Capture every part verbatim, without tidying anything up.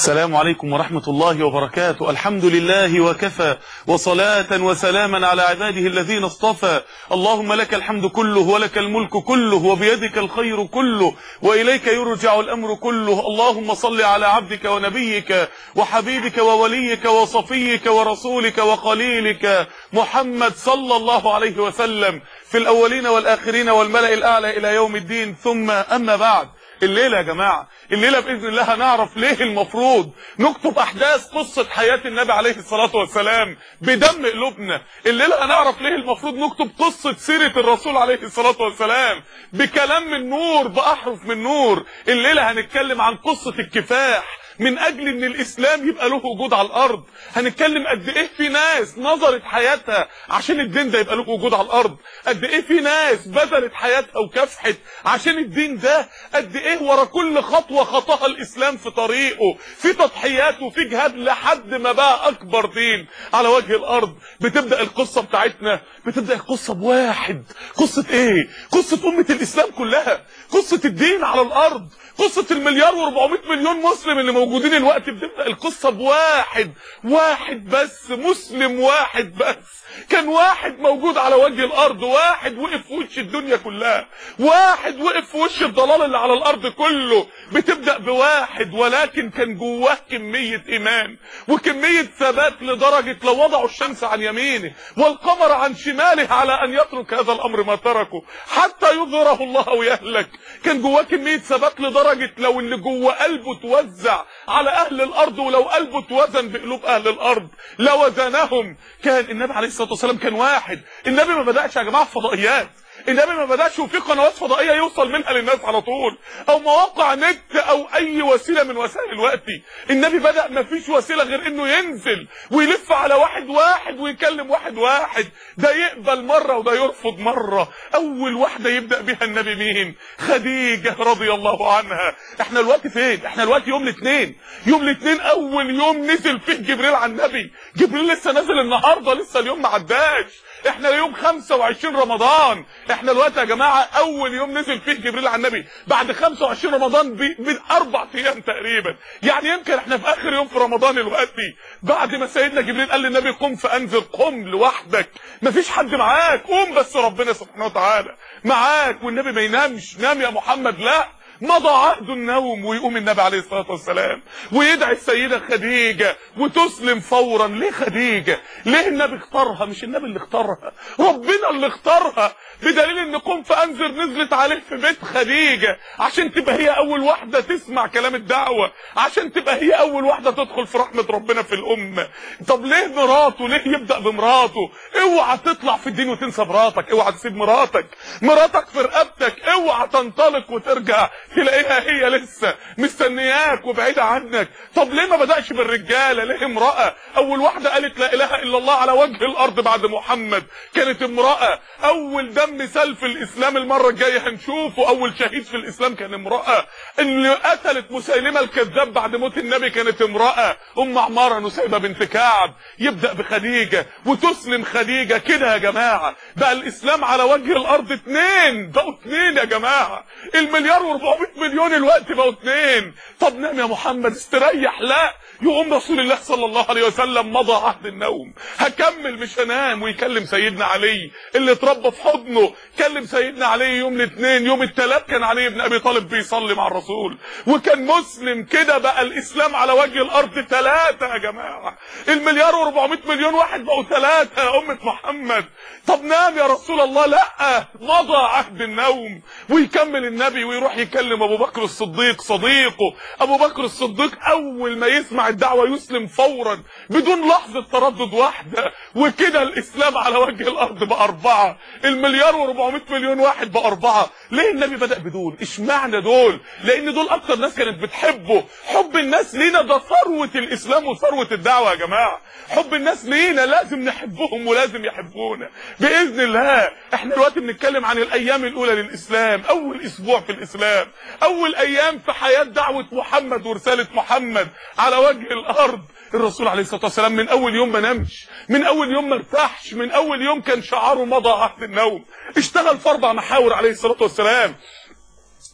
السلام عليكم ورحمة الله وبركاته. الحمد لله وكفى، وصلاة وسلاما على عباده الذين اصطفى. اللهم لك الحمد كله ولك الملك كله وبيدك الخير كله وإليك يرجع الأمر كله. اللهم صل على عبدك ونبيك وحبيبك ووليك وصفيك ورسولك وخليلك محمد صلى الله عليه وسلم في الأولين والآخرين والملأ الأعلى إلى يوم الدين. ثم أما بعد، الليلة يا جماعة، الليلة بإذن الله هنعرف ليه المفروض نكتب أحداث قصة حياة النبي عليه الصلاة والسلام بدم قلوبنا. الليلة هنعرف ليه المفروض نكتب قصة سيرة الرسول عليه الصلاة والسلام بكلام من نور، بأحرف من نور. الليلة هنتكلم عن قصة الكفاح من اجل ان الاسلام يبقى له وجود على الارض. هنتكلم قد ايه في ناس نظرت حياتها عشان الدين ده يبقى له وجود على الارض، قد ايه في ناس بذلت حياتها وكافحت عشان الدين ده، قد ايه ورا كل خطوه خطاها الاسلام في طريقه في تضحيات وفي جهاد لحد ما بقى اكبر دين على وجه الارض. بتبدا القصه بتاعتنا، بتبدا القصه بواحد. قصه ايه؟ قصه امه الاسلام كلها، قصه الدين على الارض، قصة المليار واربعمائة مليون مسلم اللي موجودين الوقت. بتبدأ القصة بواحد، واحد بس، مسلم واحد بس، كان واحد موجود على وجه الارض، واحد وقف في وش الدنيا كلها، واحد وقف في وش الضلال اللي على الارض كله. بتبدأ بواحد، ولكن كان جواه كمية ايمان وكمية ثبات لدرجة لو وضعوا الشمس عن يمينه والقمر عن شماله على ان يترك هذا الامر ما تركه حتى يظهره الله او يهلك. كان جواه كمية ثبات لدرجة لو اللي جوه قلبه توزع على اهل الارض، ولو قلبه توزن بقلوب اهل الارض لوزنهم. كان النبي عليه الصلاة والسلام كان واحد. النبي ما بدأش يا جماعة في فضائيات، النبي ما بدأش وفي قنوات فضائية يوصل منها للناس على طول، او مواقع نت او اي وسيلة من وسائل الوقت. النبي بدأ ما فيش وسيلة غير انه ينزل ويلف على واحد واحد ويكلم واحد واحد، ده يقبل مرة وده يرفض مرة. اول واحدة يبدأ بها النبي مين؟ خديجة رضي الله عنها. احنا الوقت فين؟ احنا الوقت يوم الاثنين، يوم الاثنين اول يوم نزل فيه جبريل على النبي. جبريل لسه نازل النهاردة، لسه اليوم ما عداش، احنا يوم خمسة وعشرين رمضان. احنا الوقت يا جماعة اول يوم نزل فيه جبريل على النبي بعد خمسة وعشرين رمضان باربع ايام تقريبا. يعني يمكن احنا في اخر يوم في رمضان الوقت، بعد ما سيدنا جبريل قال للنبي قم فانذر، قم لوحدك، مفيش حد معاك، قم بس ربنا سبحانه وتعالى معاك. والنبي ما ينامش، نام يا محمد، لا، مضى عهد النوم. ويقوم النبي عليه الصلاة والسلام ويدعي السيدة خديجة وتسلم فورا. ليه خديجة؟ ليه النبي اختارها؟ مش النبي اللي اختارها، ربنا اللي اختارها، بدليل ان قم فانذر نزلت عليه في بيت خديجة عشان تبقى هي اول واحدة تسمع كلام الدعوة، عشان تبقى هي اول واحدة تدخل في رحمة ربنا في الامة. طب ليه مراته؟ ليه يبدأ بمراته؟ اوعى تطلع في الدين وتنسى مراتك، اوعى تسيب مراتك، مراتك في رقبتك، اوعى تنطلق وترجع تلاقيها هي لسه مستنياك وبعيدة عنك. طب ليه ما بدأش بالرجالة؟ ليه امرأة؟ اول واحدة قالت لا اله الا الله على وجه الارض بعد محمد كانت امرأة. اول دم سال في الاسلام المرة الجاية هنشوفه، اول شهيد في الاسلام كان امرأة. اللي قتلت مسيلمة الكذاب بعد موت النبي كانت امرأة، ام عمارة نسيبة بنت كعب. يبدأ بخديجة وتسلم خديجة. كده يا جماعة بقى الاسلام على وجه الارض اتنين، بقوا اتنين يا جماعة. المليار واربعمائة مليون الوقت بقوا اتنين. طب نام يا محمد استريح، لا، يقوم رسول الله صلى الله عليه وسلم مضى عهد النوم، هكمل مش هنام. ويكلم سيدنا علي اللي اتربى في حضنه، كلم سيدنا علي يوم الاثنين. يوم الثلاث كان علي بن ابي طالب بيصلي مع الرسول وكان مسلم. كده بقى الاسلام على وجه الارض ثلاثة يا جماعة. المليار واربعمائة مليون واحد بقوا ثلاثة يا امة محمد. طب نام يا رسول الله، لا، مضى عهد النوم. ويكمل النبي ويروح يكلم ابو بكر الصديق صديقه. ابو بكر الصديق اول ما يسمع الدعوة يسلم فورا بدون لحظة تردد واحدة. وكده الاسلام على وجه الارض باربعة، المليار واربعمائة مليون واحد باربعة. ليه النبي بدأ بدول؟ اشمعنى دول؟ لان دول اكتر ناس كانت بتحبه. حب الناس لينا ده ثروة الاسلام وثروة الدعوة يا جماعة. حب الناس لينا لازم نحبهم ولازم يحبونا باذن الله. احنا دلوقتي بنتكلم عن الايام الاولى للاسلام، اول اسبوع في الاسلام، اول ايام في حياة دعوة محمد ورسالة محمد على وجه الارض. الرسول عليه الصلاة والسلام من اول يوم ما نامش، من اول يوم ما ارتاحش، من اول يوم كان شعاره مضى عهد النوم. اشتغل في اربع محاور عليه الصلاة والسلام.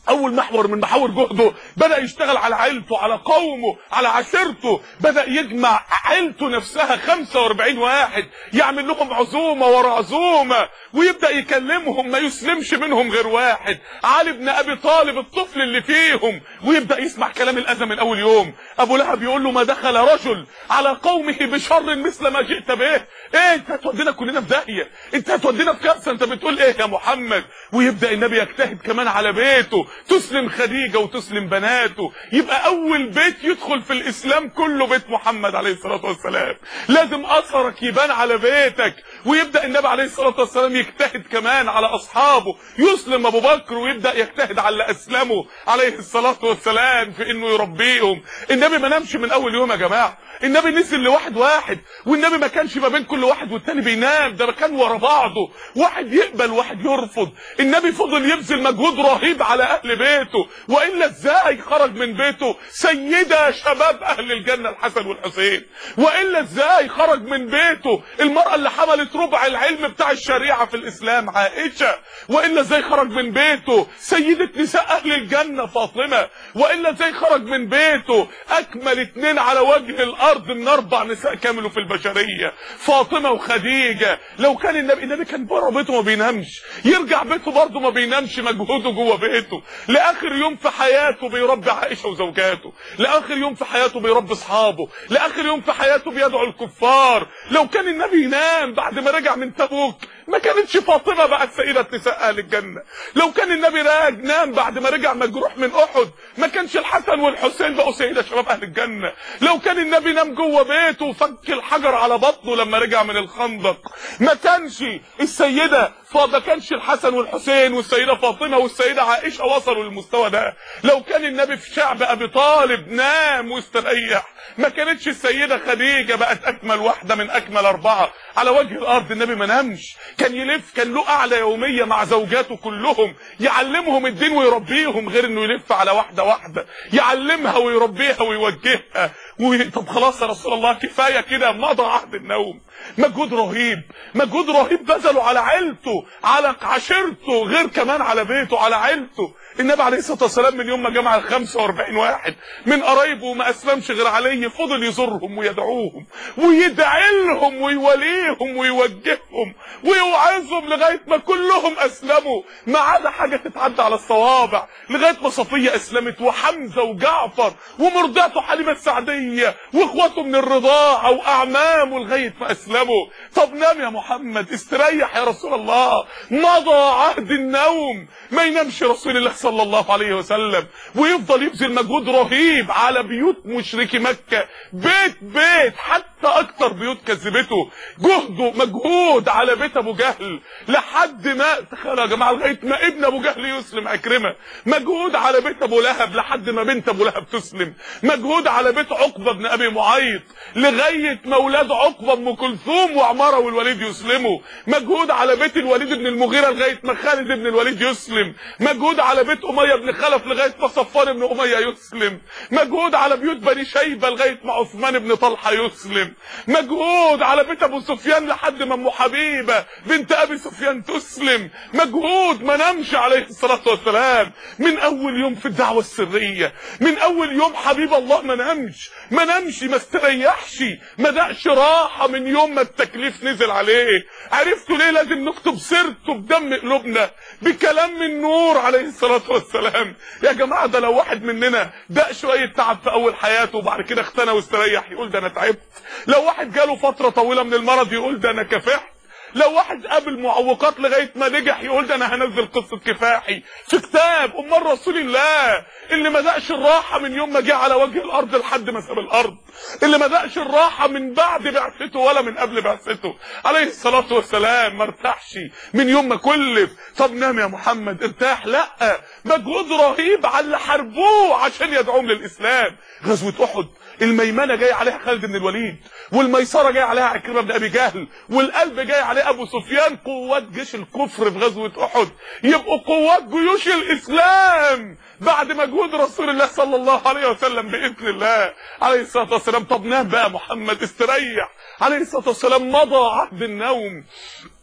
اول محور من محاور جهده بدأ يشتغل على عيلته، على قومه، على عشيرته. بدأ يجمع عيلته نفسها خمسة واربعين واحد، يعمل لهم عزومة ورا عزومة، ويبدأ يكلمهم ما يسلمش منهم غير واحد، علي بن ابي طالب الطفل اللي فيهم، ويبدأ يسمع كلام الاذى من اول يوم. ابو لهب يقول له ما دخل رجل على قومه بشر مثل ما جئت به. ايه انت هتودينا كلنا في داهيه، انت هتودينا في كارثه، انت بتقول ايه يا محمد؟ ويبدأ النبي يجتهد كمان على بيته، تسلم خديجة وتسلم بناته. يبقى اول بيت يدخل في الاسلام كله بيت محمد عليه الصلاة والسلام، لازم اثرك يبان على بيتك. ويبدأ النبي عليه الصلاة والسلام يجتهد كمان على اصحابه، يسلم ابو بكر ويبدأ يجتهد على اللي اسلموا عليه الصلاة والسلام في انه يربيهم. النبي ما نامش من اول يوم يا جماعة، النبي نزل لواحد واحد، والنبي ما كانش ما بين كل واحد والتاني بينام، ده كان ورا بعضه، واحد يقبل واحد يرفض. النبي فضل يبذل مجهود رهيب على اهل بيته، والا ازاي خرج من بيته سيدة شباب اهل الجنة الحسن والحسين؟ والا ازاي خرج من بيته المرأة اللي حملت ربع العلم بتاع الشريعة في الاسلام عائشة؟ والا ازاي خرج من بيته سيدة نساء اهل الجنة فاطمة؟ والا ازاي خرج من بيته اكمل اتنين على وجه الارض من اربع نساء كاملوا في البشرية، فاطمة وخديجة؟ لو كان النبي النبي كان بره بيته ما بينامش، يرجع بيته برضه ما بينامش، مجهوده جوه بيته، لاخر يوم في حياته بيربي عائشة وزوجاته، لاخر يوم في حياته بيربي اصحابه، لاخر يوم في حياته بيدعو الكفار. لو كان النبي ينام بعد ما رجع من تبوك ما كانتش فاطمة بقت سيدة نساء اهل الجنة. لو كان النبي راج نام بعد ما رجع مجروح من احد ما كانش الحسن والحسين بقوا سيدة شباب اهل الجنة. لو كان النبي نام جوه بيته وفك الحجر على بطنه لما رجع من الخندق ما كانش السيدة فما كانش الحسن والحسين والسيدة فاطمة والسيدة عائشة وصلوا للمستوى ده. لو كان النبي في شعب ابي طالب نام واستريح ما كانتش السيدة خديجة بقت اكمل واحدة من اكمل اربعة على وجه الارض. النبي ما نامش، كان يلف، كان له قعدة يومية مع زوجاته كلهم يعلمهم الدين ويربيهم، غير انه يلف على واحدة واحدة يعلمها ويربيها ويوجهها. و... طب خلاص يا رسول الله كفاية كده، مضى عهد النوم. مجهود رهيب، مجهود رهيب بذله على عيلته، على عشيرته، غير كمان على بيته، على عيلته. النبي عليه الصلاة والسلام من يوم ما جمع الخمسة واربعين واحد من قرايبه وما اسلمش غير علي، فضل يزورهم ويدعوهم ويدعي لهم ويوليهم ويوجههم ويوعظهم لغاية ما كلهم اسلموا، ما عدا حاجة تتعدى على الصوابع، لغاية ما صفية اسلمت وحمزة وجعفر ومرضعته حليمة السعدية واخواته من الرضاعة واعمامه لغاية ما اسلموا. طب نام يا محمد، استريح يا رسول الله، مضى عهد النوم. ما ينامش رسول الله صلى الله عليه وسلم ويفضل يبذل مجهود رهيب على بيوت مشركي مكة، بيت بيت، حتى اكتر بيوت كذبته. جهده مجهود على بيت ابو جهل لحد ما تخيلوا يا جماعه لغايه ما ابن ابو جهل يسلم عكرمه، مجهود على بيت ابو لهب لحد ما بنت ابو لهب تسلم، مجهود على بيت عقبه بن ابي معيط لغايه ما اولاد عقبه ام كلثوم وعماره والوليد يسلموا، مجهود على بيت الوليد بن المغيره لغايه ما خالد بن الوليد يسلم، مجهود على بيت اميه بن خلف لغايه ما صفوان بن اميه يسلم، مجهود على بيوت بني شيبه لغايه ما عثمان بن طلحه يسلم، مجهود على بيت ابو سفيان لحد ما ام حبيبه بنت ابي سفيان تسلم، مجهود ما نامش عليه الصلاه والسلام من اول يوم في الدعوه السريه، من اول يوم حبيب الله ما نامش، ما نامش، ما استريحش، ما دقش راحه من يوم ما التكليف نزل عليه. عرفتوا ليه لازم نكتب سيرته بدم قلوبنا بكلام من نور عليه الصلاه والسلام؟ يا جماعه ده لو واحد مننا دق شويه تعب في اول حياته وبعد كده اختنى واستريح يقول ده انا تعبت. لو واحد جاله فتره طويله من المرض يقول ده انا كفحت. لو واحد قابل معوقات لغايه ما نجح يقول ده انا هنزل قصه كفاحي في كتاب. امال رسول الله اللي ما دقش الراحه من يوم ما جه على وجه الارض لحد ما ساب الارض، اللي ما دقش الراحه من بعد بعثته ولا من قبل بعثته عليه الصلاه والسلام، ما ارتاحش من يوم ما كلف. طب نام يا محمد ارتاح؟ لا، مجهود رهيب على اللي حاربوه عشان يدعوهم للاسلام. غزوه احد الميمنه جاي عليها خالد بن الوليد، والميسره جاي عليها عكرمه بن ابي جهل، والقلب جاي عليه ابو سفيان، قوات جيش الكفر في غزوه احد يبقوا قوات جيوش الاسلام بعد مجهود رسول الله صلى الله عليه وسلم باذن الله عليه الصلاه والسلام. طب نام بقى محمد، استريح عليه الصلاه والسلام، مضى عهد النوم.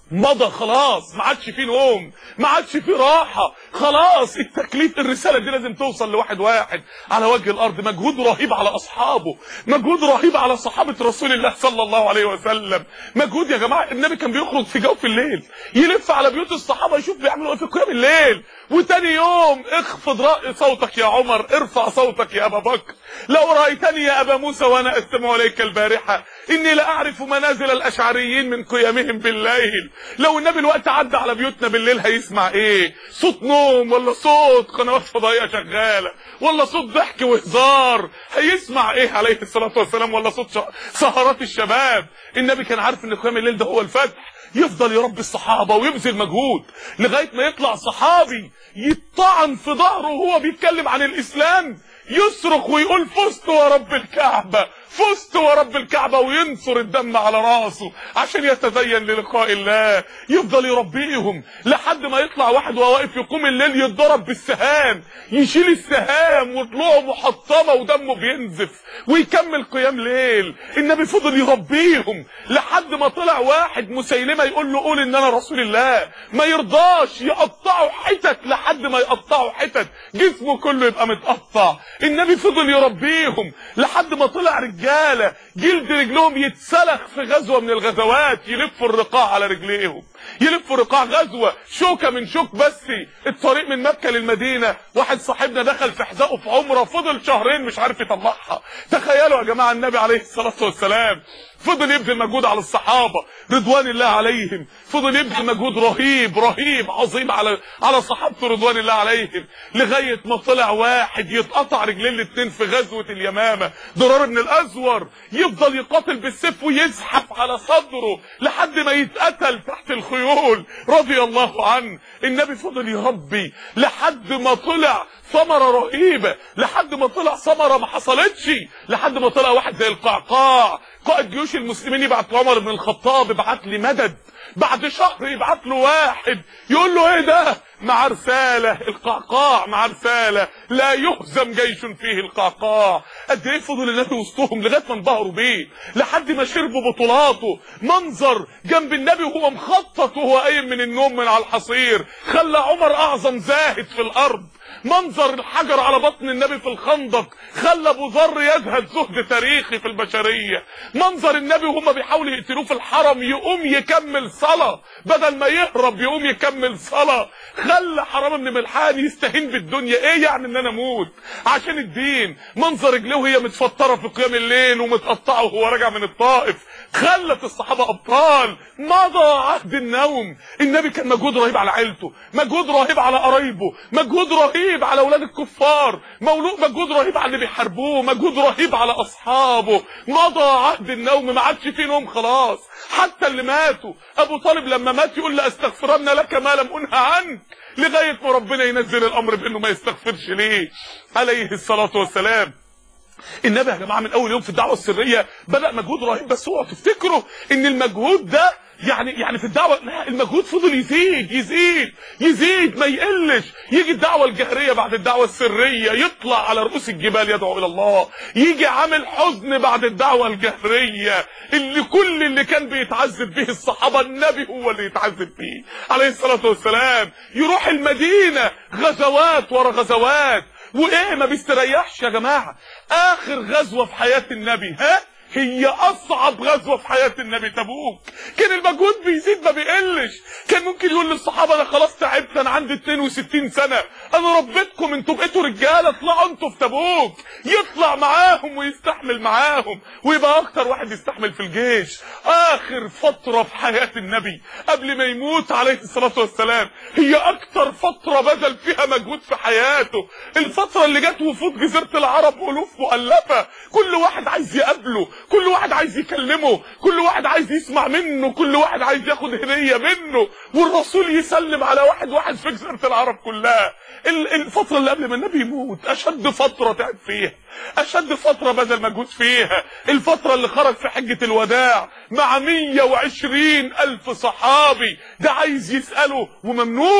مضى خلاص، ما عادش فيه نوم، ما عادش فيه راحه، خلاص التكليف الرساله دي لازم توصل لواحد واحد على وجه الارض. مجهود رهيب على اصحابه، مجهود رهيب على صحابه رسول الله صلى الله عليه وسلم. مجهود يا جماعه. النبي كان بيخرج في جوف الليل يلف على بيوت الصحابه يشوف بيعملوا ايه في قيام الليل، وتاني يوم اخفض رأي صوتك يا عمر، ارفع صوتك يا ابا بكر، لو رايتني يا ابا موسى وانا استمع اليك البارحه اني لاعرف منازل الاشعريين من قيامهم بالليل. لو النبي الوقت عدى على بيوتنا بالليل هيسمع ايه؟ صوت نوم ولا صوت قنوات فضائيه شغاله ولا صوت ضحك وهزار؟ هيسمع ايه عليه الصلاه والسلام؟ ولا صوت سهرات الشباب؟ النبي كان عارف ان قيام الليل ده هو الفتح. يفضل يربي الصحابه ويبذل مجهود لغايه ما يطلع صحابي يطعن في ظهره وهو بيتكلم عن الاسلام، يصرخ ويقول فزت ورب الكعبه، فزت ورب الكعبه، وينثر الدم على راسه عشان يتزين للقاء الله. يفضل يربيهم لحد ما يطلع واحد وهو واقف يقوم الليل يتضرب بالسهام، يشيل السهام وطلوعه محطمه ودمه بينزف ويكمل قيام ليل. النبي فضل يربيهم لحد ما طلع واحد مسيلمه يقول له قول ان انا رسول الله، ما يرضاش، يقطعه حتت لحد ما يقطعه حتت جسمه كله يبقى متقطع. النبي فضل يربيهم لحد ما طلع رجاله جلد رجلهم يتسلخ في غزوه من الغزوات، يلفوا الرقاع على رجليهم، يلفوا رقاع غزوه شوكه من شوك بس الطريق من مكه للمدينه. واحد صاحبنا دخل في حذائه في عمره فضل شهرين مش عارف يطلعها. تخيلوا يا جماعه النبي عليه الصلاه والسلام فضل يبذل مجهود على الصحابه رضوان الله عليهم، فضل يبذل مجهود رهيب رهيب عظيم على على صحابته رضوان الله عليهم، لغايه ما طلع واحد يتقطع رجلين الاثنين في غزوه اليمامه. ضرار بن الازور يفضل يقاتل بالسيف ويزحف على صدره لحد ما يتقتل تحت الخيول رضي الله عنه. النبي فضل يربي لحد ما طلع ثمرة رهيبة، لحد ما طلع ثمرة ما حصلتش، لحد ما طلع واحد زي القعقاع قائد جيوش المسلمين يبعت عمر بن الخطاب ابعت لي مدد، بعد شهر يبعت له واحد يقول له ايه ده؟ مع رسالة القعقاع، مع رسالة لا يهزم جيش فيه القعقاع. قد ايه فضل النبي وسطهم لغايه ما انبهروا بيه، لحد ما شربوا بطولاته. منظر جنب النبي وهو مخطط وهو قايم من النوم من على الحصير خلى عمر اعظم زاهد في الارض. منظر الحجر على بطن النبي في الخندق خلى ابو ذر يزهد زهد تاريخي في البشريه. منظر النبي وهم بيحاولوا يقتلوه في الحرم يقوم يكمل صلاه بدل ما يهرب، يقوم يكمل صلاه، خلى حرام بن ملحان يستهين بالدنيا. ايه يعني ان انا اموت عشان الدين؟ منظر رجليه وهي متفطره في قيام الليل ومتقطعه وهو راجع من الطائف خلت الصحابه ابطال. مضى عهد النوم. النبي كان مجهود رهيب على عيلته، مجهود رهيب على قرايبه، مجهود رهيب على اولاد الكفار، مجهود رهيب على اللي بيحاربوه، مجهود رهيب على اصحابه. مضى عهد النوم، ما عادش فيه نوم خلاص. حتى اللي ماتوا، ابو طالب لما مات يقول لاستغفرن لك ما لم انه عنك، لغايه ما ربنا ينزل الامر بانه ما يستغفرش ليه عليه الصلاه والسلام. النبي يا جماعه من اول يوم في الدعوه السريه بدا مجهود رهيب، بس اوعوا تفتكروا ان المجهود ده يعني يعني في الدعوه، لا، المجهود فضل يزيد يزيد يزيد ما يقلش. يجي الدعوه الجهريه بعد الدعوه السريه، يطلع على رؤوس الجبال يدعو الى الله. يجي عامل حزن بعد الدعوه الجهريه اللي كل اللي كان بيتعذب به الصحابه النبي هو اللي يتعذب فيه عليه الصلاه والسلام. يروح المدينه غزوات ورا غزوات، وايه ما بيستريحش يا جماعه. اخر غزوه في حياه النبي ها هي اصعب غزوه في حياه النبي تبوك. كان المجهود بيزيد ما بيقلش. كان ممكن يقول للصحابه انا خلاص تعبت، انا عندي اتنين وستين سنه، انا ربيتكم، انتوا بقيتوا رجاله، اطلعوا انتوا في تبوك. يطلع معاهم ويستحمل معاهم ويبقى اكتر واحد يستحمل في الجيش. اخر فتره في حياه النبي قبل ما يموت عليه الصلاه والسلام هي اكتر فتره بذل فيها مجهود في حياته. الفتره اللي جت وفود جزيره العرب الوف مؤلفه، كل واحد عايز يقابله، كل واحد عايز يكلمه، كل واحد عايز يسمع منه، كل واحد عايز ياخد هديه منه، والرسول يسلم على واحد واحد في جزيره العرب كلها. الفتره اللي قبل ما النبي يموت اشد فتره تعب فيها، اشد فتره بذل مجهود فيها. الفتره اللي خرج في حجه الوداع مع مية وعشرين الف صحابي، ده عايز يساله وممنوع.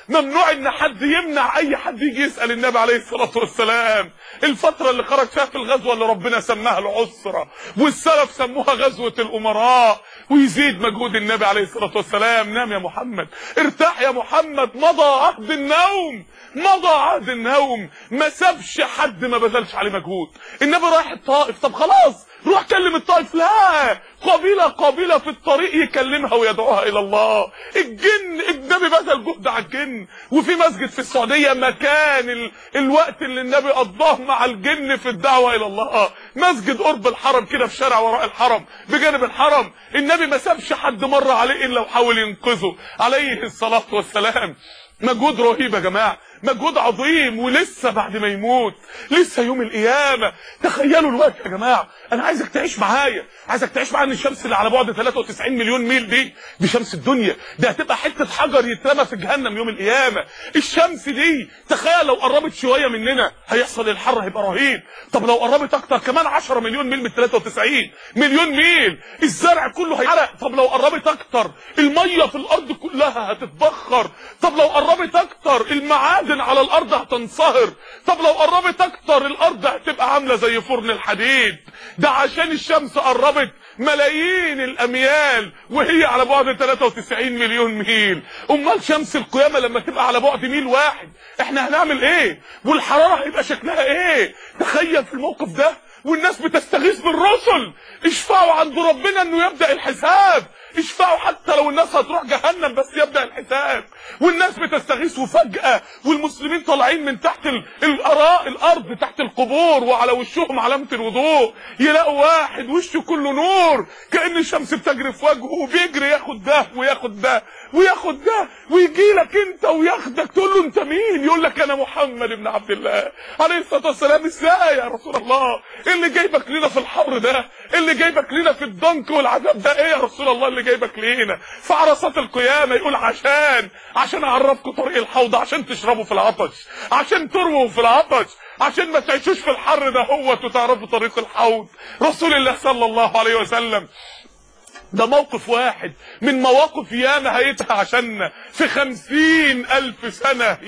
ممنوع ان حد يمنع اي حد يجي يسأل النبي عليه الصلاة والسلام. الفترة اللي خرج فيها في الغزوة اللي ربنا سماها العسرة والسلف سموها غزوة الامراء، ويزيد مجهود النبي عليه الصلاة والسلام. نام يا محمد، ارتاح يا محمد، مضى عهد النوم، مضى عهد النوم. ما سابش حد ما بذلش عليه مجهود. النبي رايح الطائف، طب خلاص روح كلم الطائف، لا، قبيلة قبيلة في الطريق يكلمها ويدعوها الى الله. الجن، النبي بذل جهد على الجن، وفي مسجد في السعودية مكان ال... الوقت اللي النبي قضاه مع الجن في الدعوة الى الله، مسجد قرب الحرم كده في شارع وراء الحرم بجانب الحرم. النبي ما سابش حد مر عليه الا وحاول ينقذه عليه الصلاة والسلام. مجهود رهيب يا جماعة، مجهود عظيم. ولسه بعد ما يموت لسه يوم القيامة. تخيلوا الوقت يا جماعة، انا عايزك تعيش معايا، عايزك تعيش معايا ان الشمس اللي على بعد ثلاثة وتسعين مليون ميل دي دي شمس الدنيا، ده هتبقى حتة حجر يترمى في جهنم يوم القيامة. الشمس دي تخيل لو قربت شوية مننا هيحصل الحر، هيبقى رهيب. طب لو قربت اكتر كمان عشرة مليون ميل من ثلاثة وتسعين مليون ميل، الزرع كله هيحرق. طب لو قربت اكتر المية في الارض كلها هتتبخر. طب لو قربت اكتر المعادن على الارض هتنصهر. طب لو قربت اكتر الارض هتبقى عاملة زي فرن الحديد. ده عشان الشمس قربت ملايين الاميال وهي على بعد ثلاثة وتسعين مليون ميل. امال شمس القيامة لما تبقى على بعد ميل واحد احنا هنعمل ايه؟ والحرارة هيبقى شكلها ايه؟ تخيل في الموقف ده والناس بتستغيث بالرسل، اشفعوا عند ربنا انه يبدأ الحساب، اشفعوا حتى لو الناس هتروح جهنم بس يبدأ الحساب. والناس بتستغيث وفجأة والمسلمين طالعين من تحت الأراء الارض تحت القبور وعلى وشهم علامة الوضوء، يلاقوا واحد وشه كله نور كأن الشمس بتجري في وجهه، وبيجري ياخد ده وياخد ده وياخد ده، ويجي لك انت وياخدك تقول له انت مين؟ يقول لك انا محمد بن عبد الله عليه الصلاه والسلام. ازاي يا رسول الله؟ اللي جايبك لنا في الحر ده، اللي جايبك لنا في الضنك والعذاب ده ايه يا رسول الله اللي جايبك لينا في عرصات القيامه؟ يقول عشان عشان اعرفكم طريق الحوض، عشان تشربوا في العطش، عشان ترووا في العطش، عشان ما تعيشوش في الحر ده هو وتعرفوا طريق الحوض. رسول الله صلى الله عليه وسلم ده موقف واحد من مواقف ياما هيتها عشاننا في خمسين الف سنة.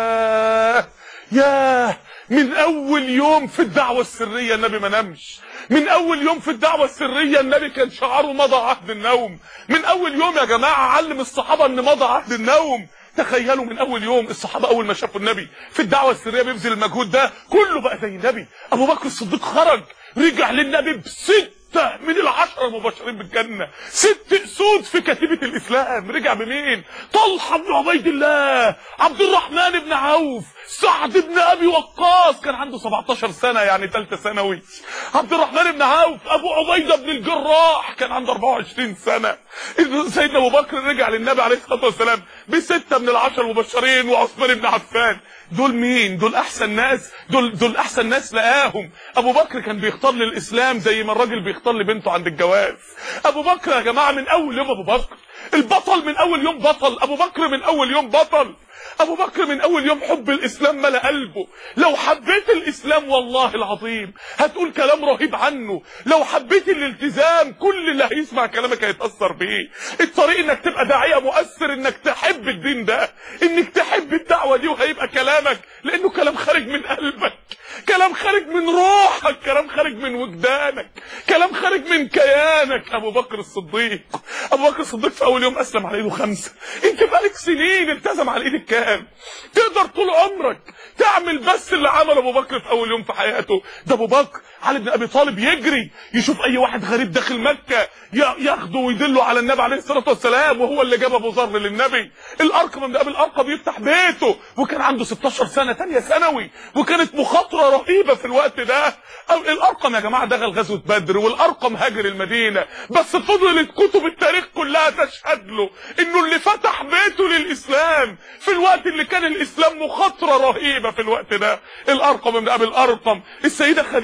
ياه ياه، من اول يوم في الدعوة السرية النبي ما نامش. من اول يوم في الدعوة السرية النبي كان شعاره مضى عهد النوم. من اول يوم يا جماعة علم الصحابة ان مضى عهد النوم. تخيلوا من اول يوم الصحابة اول ما شافوا النبي في الدعوة السرية بيبذل المجهود ده كله بقى زي النبي. ابو بكر الصديق خرج رجع للنبي بست من العشرة المبشرين بالجنة، ست اسود في كتيبة الاسلام. رجع بمين؟ طلحة بن عبيد الله، عبد الرحمن بن عوف، سعد بن ابي وقاص كان عنده سبعتاشر سنة يعني ثالثه ثانوي، عبد الرحمن بن عوف، ابو عبيدة بن الجراح كان عنده اربعة وعشرين سنة. سيدنا ابو بكر رجع للنبي عليه الصلاة والسلام بستة من العشر المبشرين، وعثمان بن عفان. دول مين؟ دول احسن ناس، دول دول احسن ناس لقاهم. ابو بكر كان بيختار للاسلام زي ما الراجل بيختار لبنته عند الجواز. ابو بكر يا جماعه من اول يوم ابو بكر البطل، من اول يوم بطل. ابو بكر من اول يوم بطل. ابو بكر من اول يوم حب الاسلام ملأ قلبه. لو حبيت الاسلام والله العظيم هتقول كلام رهيب عنه. لو حبيت الالتزام كل اللي هيسمع كلامك هيتأثر بيه. الطريق انك تبقى داعية مؤثر انك تحب الدين ده، انك تحب الدعوة دي، وهيبقى كلامك لانه كلام خارج من قلبك، كلام خارج من روحك، كلام خارج من وجدانك، كلام خارج من كيانك. ابو بكر الصديق ابو بكر الصديق في اول يوم اسلم على ايده خمسة. انت بقالك سنين التزم على ايدك كام؟ تقدر طول عمرك تعمل بس اللي عمل ابو بكر في اول يوم في حياته. ده ابو بكر علي بن ابي طالب يجري يشوف اي واحد غريب داخل مكة ياخده ويدله على النبي عليه الصلاة والسلام، وهو اللي جاب ابو ذر للنبي. الارقم بن ابي الارقم يفتح بيته وكان عنده ستاشر سنة ثانيه ثانوي، وكانت مخاطرة رهيبة في الوقت ده. الارقم يا جماعة دخل غزوة بدر، والارقم هاجر المدينة، بس فضلت كتب التاريخ كلها تشهد له انه اللي فتح بيته للاسلام في الوقت اللي كان الاسلام مخاطرة رهيبة في الوقت ده الارقم بن ابي الارقم. السيدة خديجة المرأة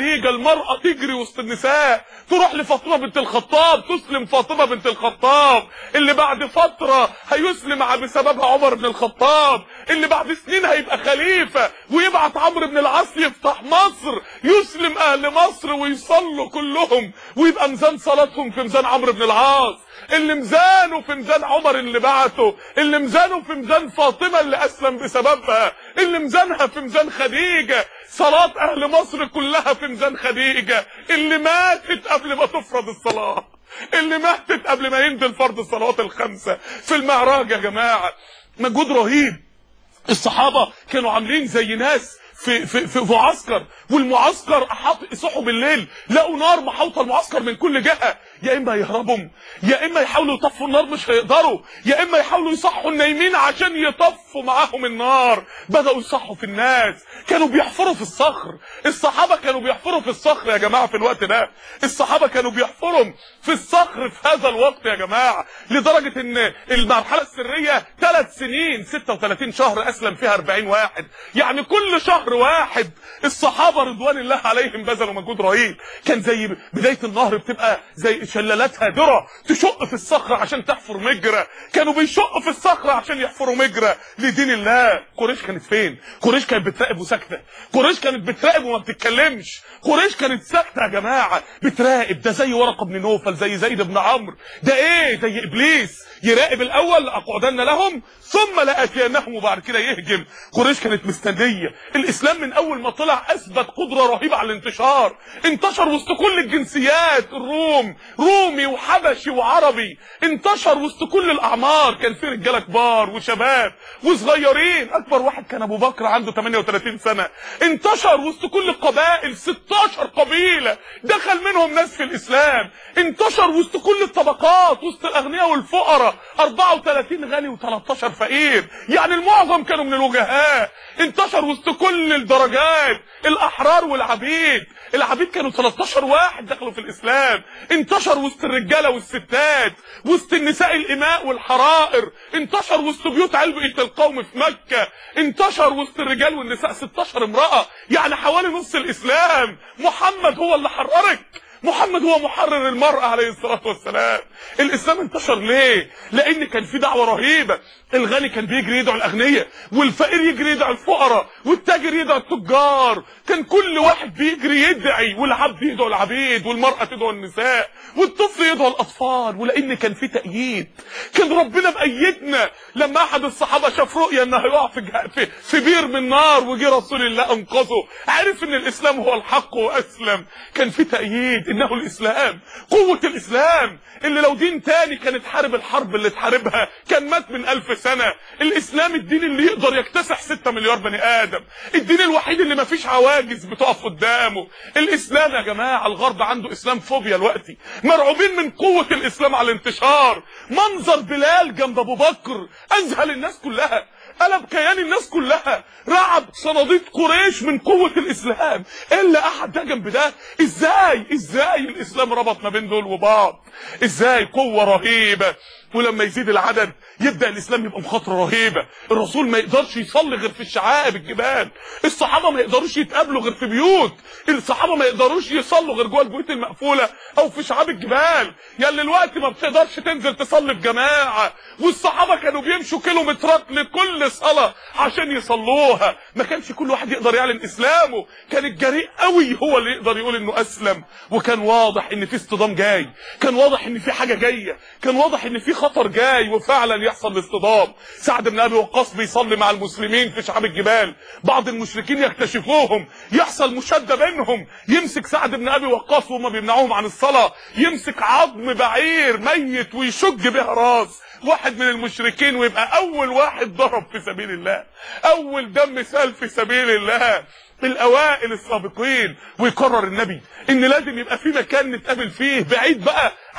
مرأة تجري وسط النساء تروح لفاطمة بنت الخطاب تسلم فاطمة بنت الخطاب اللي بعد فترة هيسلم بسببها عمر بن الخطاب، اللي بعد سنين هيبقى خليفة ويبعت عمرو بن العاص يفتح مصر يسلم اهل مصر ويصلوا كلهم ويبقى ميزان صلاتهم في ميزان عمرو بن العاص، اللي ميزانه في ميزان عمر اللي بعته، اللي ميزانه في ميزان فاطمة اللي اسلم بسببها، اللي ميزانها في ميزان خديجة، صلاة اهل مصر كلها في ميزان خديجة اللي ماتت قبل ما تفرض الصلاة، اللي ماتت قبل ما ينزل فرض الصلوات الخمسة في المعراج. يا جماعة مجهود رهيب. الصحابة كانوا عاملين زي ناس في في في معسكر، والمعسكر احاط صحوا بالليل لقوا نار محوطه المعسكر من كل جهه، يا اما يهربوا يا اما يحاولوا يطفوا النار مش هيقدروا، يا اما يحاولوا يصحوا النايمين عشان يطفوا معاهم النار. بداوا يصحوا في الناس، كانوا بيحفروا في الصخر. الصحابه كانوا بيحفروا في الصخر يا جماعه في الوقت ده، الصحابه كانوا بيحفروا في الصخر في هذا الوقت يا جماعه، لدرجه ان المرحله السريه ثلاث سنين ستة وثلاثين شهر اسلم فيها أربعين واحد، يعني كل شهر واحد. الصحابه رضوان الله عليهم بذلوا مجهود رهيب. كان زي بدايه النهر بتبقى زي شلالات هادره تشق في الصخره عشان تحفر مجرى، كانوا بيشقوا في الصخره عشان يحفروا مجرى لدين الله. قريش كانت فين؟ قريش كانت بتراقب وساكته، قريش كانت بتراقب وما بتتكلمش، قريش كانت ساكته يا جماعه بتراقب. ده زي ورقه بن نوفل، زي زيد بن عمرو، ده ايه؟ زي ابليس يراقب الاول لاقعدن لهم ثم لاتينهم وبعد كده يهجم. قريش كانت مستنيه. الاسلام من اول ما طلع اثبت قدره رهيبه على الانتشار، انتشر وسط كل الجنسيات، الروم رومي وحبشي وعربي، انتشر وسط كل الاعمار، كان في رجاله كبار وشباب وصغيرين. اكبر واحد كان ابو بكر عنده ثمانية وثلاثين سنه، انتشر وسط كل القبائل، ستاشر قبيله دخل منهم ناس في الاسلام، انتشر وسط كل الطبقات، وسط الاغنياء والفقراء، أربعة وثلاثين غني وتلتاشر فقير، يعني المعظم كانوا من الوجهاء. انتشر وسط كل الدرجات، الاحرار والعبيد، العبيد كانوا تلتاشر واحد دخلوا في الاسلام. انتشر وسط الرجاله والستات، وسط النساء الاماء والحرائر، انتشر وسط بيوت علبة القوم في مكه، انتشر وسط الرجال والنساء ستاشر امراه، يعني حوالي نص الاسلام. محمد هو اللي حررك، محمد هو محرر المرأة عليه الصلاة والسلام. الإسلام انتشر ليه؟ لأن كان في دعوة رهيبة. الغني كان بيجري يدعو الأغنياء، والفقير يجري يدعو الفقراء، والتاجر يدعو التجار، كان كل واحد بيجري يدعي، والعبد يدعو العبيد، والمرأة تدعو النساء، والطفل يدعو الأطفال. ولأن كان في تأييد، كان ربنا مأيدنا. لما أحد الصحابة شاف رؤيا إنه هيقع في في بير من نار وجي رسول الله أنقذه، عرف إن الإسلام هو الحق وأسلم. كان في تأييد، إنه الإسلام قوة الإسلام اللي لو دين تاني كانت حارب الحرب اللي تحاربها كان مات من ألف سنة. الإسلام الدين اللي يقدر يكتسح ستة مليار بني آدم، الدين الوحيد اللي مفيش عواجز بتقف قدامه. الإسلام يا جماعة الغرب عنده إسلام فوبيا دلوقتي، مرعوبين من قوة الإسلام على الانتشار. منظر بلال جنب أبو بكر أذهل الناس كلها، قلب كيان الناس كلها، رعب صناديد قريش من قوة الإسلام. إلا أحد ده جنب ده؟ إزاي إزاي الإسلام ربط ما بين دول وبعض؟ إزاي؟ قوة رهيبة. ولما يزيد العدد يبدأ الإسلام يبقى مخاطرة رهيبة. الرسول ما يقدرش يصلي غير في الشعائب الجبال، الصحابة ما يقدروش يتقابلوا غير في بيوت، الصحابة ما يقدروش يصلوا غير جوه البيوت المقفولة أو في شعاب الجبال. يعني الوقت ما بتقدرش تنزل تصلي في جماعة، والصحابة كانوا بيمشوا كيلومترات لكل صلاة عشان يصلوها. ما كانش كل واحد يقدر يعلن إسلامه، كان الجريء قوي هو اللي يقدر يقول إنه أسلم. وكان واضح إن في اصطدام جاي، كان واضح إن في حاجة جاية، كان واضح إن في خطر جاي، وفعلا يحصل الاصطدام. سعد بن ابي وقاص بيصلي مع المسلمين في شعاب الجبال، بعض المشركين يكتشفوهم، يحصل مشاده بينهم، يمسك سعد بن ابي وقاص وهم بيمنعوهم عن الصلاه، يمسك عظم بعير ميت ويشج بها راس واحد من المشركين، ويبقى اول واحد ضرب في سبيل الله، اول دم سال في سبيل الله، الاوائل السابقين. ويقرر النبي ان لازم يبقى في مكان نتقابل فيه بعيد بقى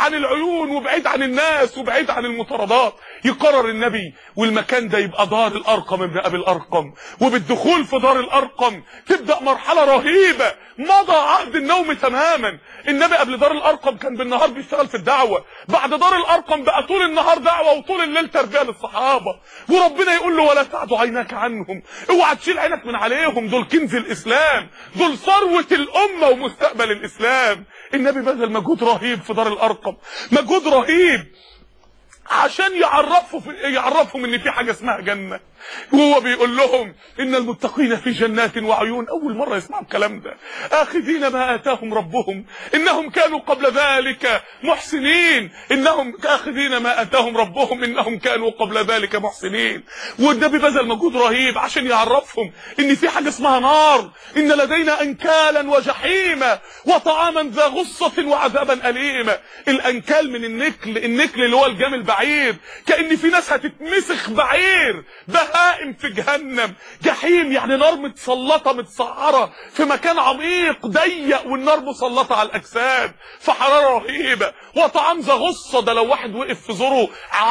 عن العيون وبعيد عن الناس وبعيد عن المطاردات. يقرر النبي والمكان ده يبقى دار الارقم ابن ابي الارقم، وبالدخول في دار الارقم تبدا مرحله رهيبه. مضى عهد النوم تماما. النبي قبل دار الارقم كان بالنهار بيشتغل في الدعوه، بعد دار الارقم بقى طول النهار دعوه وطول الليل تربيه للصحابه. وربنا يقول له ولا تعد عيناك عنهم، اوعى تشيل عينك من عليهم، دول كنز الاسلام، دول ثروه الامه ومستقبل الاسلام. النبي بذل مجهود رهيب في دار الارقم، مجهود رهيب عشان يعرفوا في يعرفهم ان في حاجه اسمها جنه. وهو بيقول لهم ان المتقين في جنات وعيون. اول مره يسمعوا الكلام ده. اخذين ما اتاهم ربهم انهم كانوا قبل ذلك محسنين، انهم اخذين ما اتاهم ربهم انهم كانوا قبل ذلك محسنين. والنبي بذل مجهود رهيب عشان يعرفهم ان في حاجه اسمها نار، ان لدينا انكالا وجحيما وطعاما ذا غصه وعذابا اليما. الانكال من النكل، النكل اللي هو الجمل بعير، كأن في ناس هتتمسخ بعير، بهائم في جهنم. جحيم يعني نار متسلطه متسعره في مكان عميق ضيق، والنار مسلطه على الاجساد في حراره رهيبه. وطعام ذا غصه، ده لو واحد وقف في زوره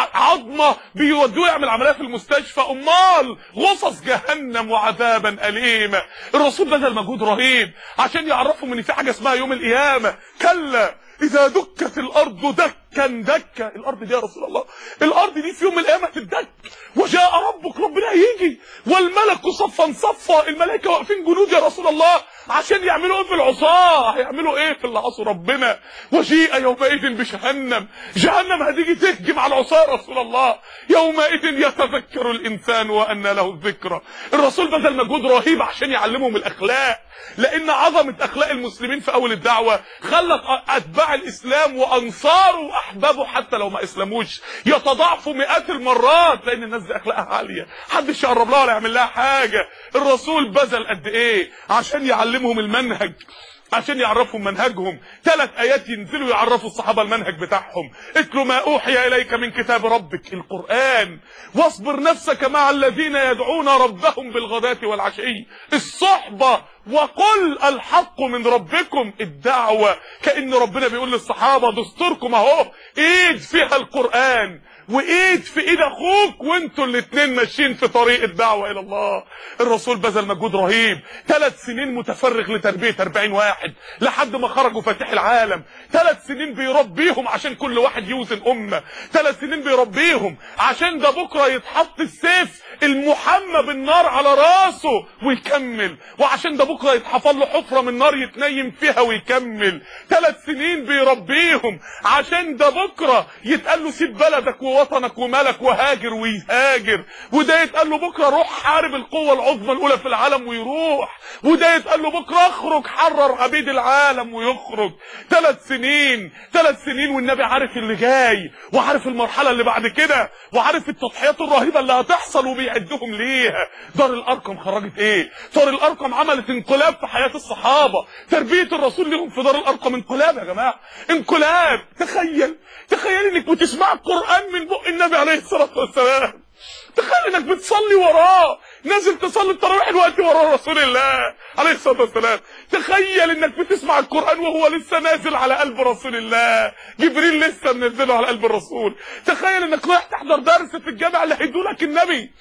عظمه بيودوه يعمل عمليه في المستشفى. امال غصص جهنم وعذابا اليما. الرسول بذل مجهود رهيب عشان يعرفهم ان في حاجه اسمها يوم القيامه. كلا اذا دكت الارض دكا دكا. الارض دي يا رسول الله، الارض دي في يوم القيامه تدك. وجاء ربك، ربنا هيجي، والملك صفا صفا. الملائكه واقفين جنود يا رسول الله عشان يعملوا ايه في العصاه؟ هيعملوا ايه في اللي عصوا ربنا؟ وجيء يومئذ بجهنم، جهنم هتيجي تهجم على العصاه يا رسول الله. يومئذ يتذكر الانسان وانى له الذكرى. الرسول بذل مجهود رهيب عشان يعلمهم الاخلاق، لان عظمه اخلاق المسلمين في اول الدعوه خلت اتباع الاسلام وانصاره واحبابه حتى لو ما اسلموش يتضاعفوا مئات المرات، لان الناس دي اخلاقها عاليه، محدش يقرب لها ولا يعمل لها حاجه. الرسول بذل قد ايه عشان يعلمهم المنهج، عشان يعرفهم منهجهم. ثلاث ايات ينزلوا يعرفوا الصحابه المنهج بتاعهم. اتلوا ما اوحي اليك من كتاب ربك، القران، واصبر نفسك مع الذين يدعون ربهم بالغداة والعشي، الصحبه، وقل الحق من ربكم، الدعوه. كأن ربنا بيقول للصحابه دستوركم اهو، ايد فيها القران وايد في ايد اخوك، وانتوا الاثنين ماشيين في طريق الدعوه الى الله. الرسول بذل مجهود رهيب، ثلاث سنين متفرغ لتربيه أربعين واحد لحد ما خرجوا فاتح العالم. ثلاث سنين بيربيهم عشان كل واحد يوزن امه، ثلاث سنين بيربيهم عشان ده بكره يتحط السيف المحمى بالنار على راسه ويكمل، وعشان ده بكره يتحفر له حفره من نار يتنيم فيها ويكمل. ثلاث سنين بيربيهم عشان ده بكره يتقال له سيب بلدك ووطنك ومالك وهاجر ويهاجر، وده يتقال له بكره روح حارب القوه العظمى الاولى في العالم ويروح، وده يتقال له بكره اخرج حرر عبيد العالم ويخرج. ثلاث سنين، ثلاث سنين والنبي عارف اللي جاي، وعارف المرحله اللي بعد كده، وعارف التضحيات الرهيبه اللي هتحصل وبيعدهم ليها. دار الارقم خرجت ايه؟ دار الارقم عملت انقلاب في حياه الصحابه. تربيه الرسول لهم في دار الارقم انقلاب يا جماعه، انقلاب. تخيل تخيل انك بتسمع القران من بق النبي عليه الصلاه والسلام، تخيل انك بتصلي وراه، نازل تصلي التراويح الوقت ورا رسول الله عليه الصلاه والسلام. تخيل انك بتسمع القران وهو لسه نازل على قلب رسول الله، جبريل لسه منزله على قلب الرسول. تخيل انك رايح تحضر درس في الجامع اللي هيدولك النبي.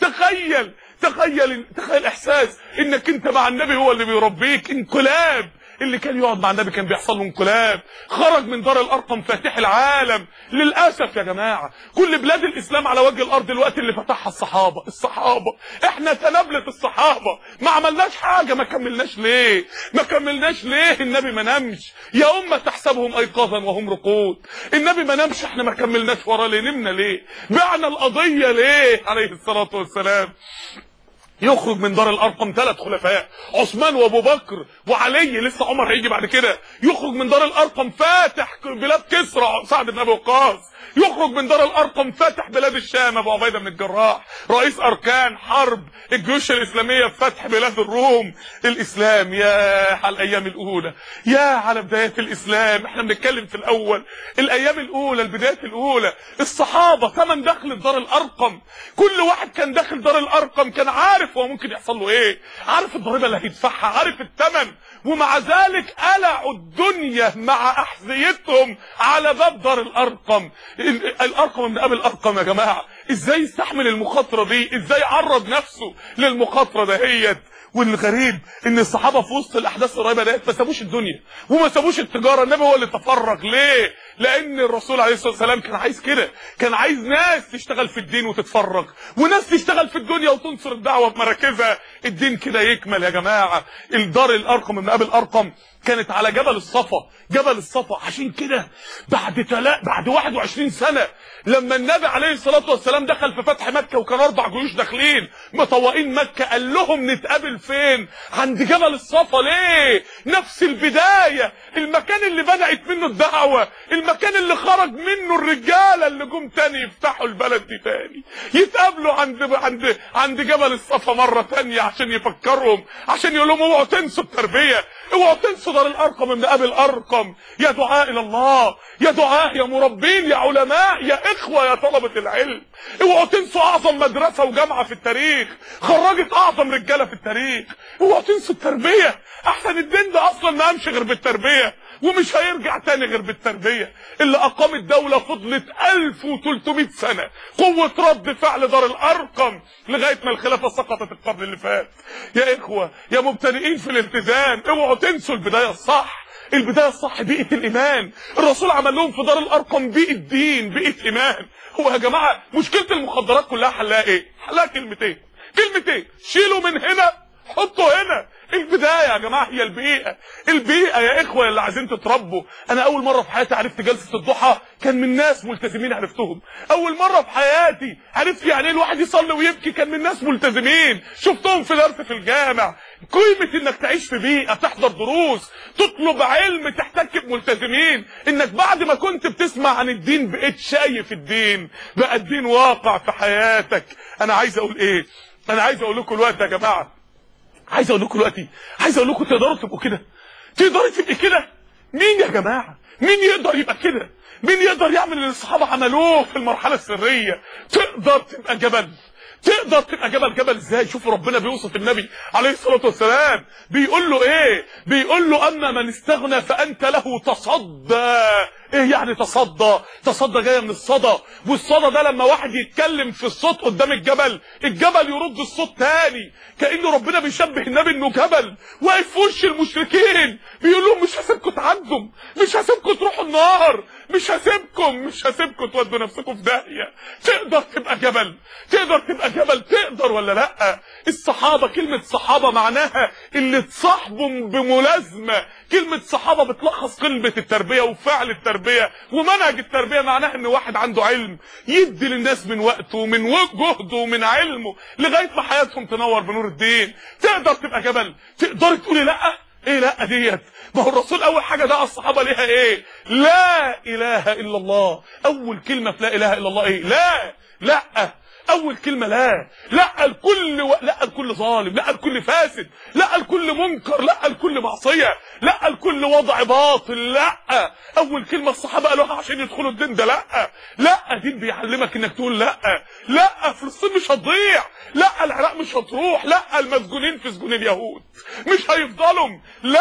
تخيل تخيل تخيل احساس انك انت مع النبي هو اللي بيربيك. انقلاب. اللي كان يقعد مع النبي كان بيحصل له انقلاب. خرج من دار الارقم فاتح العالم. للاسف يا جماعه كل بلاد الاسلام على وجه الارض دلوقتي اللي فتحها الصحابه. الصحابه احنا تنابلة الصحابه، ما عملناش حاجه. ما كملناش ليه؟ ما كملناش ليه؟ النبي ما نامش. يا امه تحسبهم ايقاظا وهم رقود. النبي ما نامش، احنا ما كملناش ورا ليه؟ نمنا ليه؟ بعنا القضيه ليه عليه الصلاه والسلام؟ يخرج من دار الارقم ثلاث خلفاء، عثمان وابو بكر وعلي، لسه عمر هيجي بعد كده. يخرج من دار الارقم فاتح بلاد كسرى سعد بن ابي وقاص. يخرج من دار الارقم فاتح بلاد الشام ابو عبيده بن الجراح، رئيس اركان حرب الجيوش الاسلاميه في فتح بلاد الروم. الاسلام يا على الايام الاولى، يا على بدايات الاسلام. احنا بنتكلم في الاول، الايام الاولى، البدايات الاولى. الصحابه ثمن دخل دار الارقم، كل واحد كان داخل دار الارقم كان عارف عارف هو ممكن يحصل له ايه، عارف الضريبه اللي هيدفعها، عارف الثمن، ومع ذلك قلعوا الدنيا مع احذيتهم على باب دار الارقم. الارقم من ابي الارقم يا جماعه، ازاي يستحمل المخاطره دي؟ ازاي عرض نفسه للمخاطره دهيت؟ والغريب ان الصحابه في وسط الاحداث القريبه ديت ما سابوش الدنيا وما سابوش التجاره، النبي هو اللي تفرغ. ليه؟ لان الرسول عليه الصلاه والسلام كان عايز كده، كان عايز ناس تشتغل في الدين وتتفرغ، وناس تشتغل في الدنيا وتنصر الدعوه بمراكزها، الدين كده يكمل يا جماعه. الدار الارقم من ابي الارقم كانت على جبل الصفا، جبل الصفا. عشان كده بعد تلا بعد واحد وعشرين سنه لما النبي عليه الصلاه والسلام دخل في فتح مكه وكان اربع جيوش داخلين مطوقين مكه، قال لهم نتقابل فين؟ عند جبل الصفا. ليه؟ نفس البدايه، المكان اللي بدات منه الدعوه، المكان اللي خرج منه الرجاله اللي جم تاني يفتحوا البلد دي تاني، يتقابلوا عند عند عند جبل الصفا مره تانيه عشان يفكرهم، عشان يقول لهم اوعوا تنسوا التربيه، اوعوا تنسوا دار الارقم من ابي الارقم. يا دعاء الى الله، يا دعاء، يا مربين، يا علماء، يا اخوه، يا طلبه العلم، اوعوا تنسوا اعظم مدرسه وجامعه في التاريخ خرجت اعظم رجاله في التاريخ. اوعوا تنسوا التربيه، احسن الدين ده اصلا ما قامش غير بالتربيه ومش هيرجع تاني غير بالتربيه. اللي اقام الدوله فضلت ألف وثلاثمائة سنه قوه رد فعل دار الارقم لغايه ما الخلافه سقطت القرن اللي فات. يا اخوه، يا مبتدئين في الالتزام، اوعوا تنسوا البدايه الصح. البدايه الصح بيئه الايمان، الرسول عمل لهم في دار الارقم بيئه دين، بيئه ايمان. هو يا جماعه مشكله المخدرات كلها حلها ايه؟ حلها كلمتين، كلمتين، شيلوا من هنا حطوا هنا. البدايه يا جماعه هي البيئه، البيئه يا اخوه اللي عايزين تتربوا. انا اول مره في حياتي عرفت جلسه الضحى كان من ناس ملتزمين عرفتهم، اول مره في حياتي عرفت يعني ايه الواحد يصلي ويبكي كان من ناس ملتزمين شفتهم في درس في الجامع. قيمه انك تعيش في بيئه، تحضر دروس، تطلب علم، تحتك بملتزمين، انك بعد ما كنت بتسمع عن الدين بقيت شايف الدين، بقى الدين واقع في حياتك. انا عايز اقول ايه؟ انا عايز اقول لكم الوقت يا جماعه، عايز اقول لكم دلوقتي، عايز اقول لكم تقدروا تبقوا كده؟ تقدروا تبقى كده؟ مين يا جماعه؟ مين يقدر يبقى كده؟ مين يقدر يعمل اللي الصحابه عملوه في المرحله السريه؟ تقدر تبقى جبل، تقدر تبقى جبل. جبل ازاي؟ شوفوا ربنا بيوصف النبي عليه الصلاه والسلام، بيقول له ايه؟ بيقول له اما من استغنى فانت له تصدى. ايه يعني تصدى؟ تصدى جايه من الصدى، والصدى ده لما واحد يتكلم في الصوت قدام الجبل، الجبل يرد الصوت تاني. كأنه ربنا بيشبه النبي انه جبل واقف في وش المشركين بيقول لهم مش هسيبكم تعدوا، مش هسيبكم تروحوا النار، مش هسيبكم، مش هسيبكم تودوا نفسكم في داهيه. تقدر تبقى جبل، تقدر تبقى جبل، تقدر ولا لا؟ الصحابه، كلمه صحابه معناها اللي تصاحبوا بملازمه. كلمه صحابه بتلخص كلمه التربيه وفعل التربيه ومنهج التربيه، معناها ان واحد عنده علم يدي للناس من وقته ومن جهده ومن علمه لغايه ما حياتهم تنور بنور الدين. تقدر تبقى جبل؟ تقدر تقولي لا؟ ايه لا ديت؟ ما هو الرسول اول حاجه دعا الصحابه ليها ايه؟ لا اله الا الله. اول كلمه في لا اله الا الله ايه؟ لا لا اول كلمه لا. لا الكل و... لا الكل ظالم، لا الكل فاسد، لا الكل منكر، لا الكل معصيه، لا الكل وضع باطل. لا اول كلمه الصحابه قالوها عشان يدخلوا الدين ده. لا لا دين بيعلمك انك تقول لا. لا فلسطين مش هتضيع، لا العراق مش هتروح، لا المسجونين في سجون اليهود مش هيفضلوا،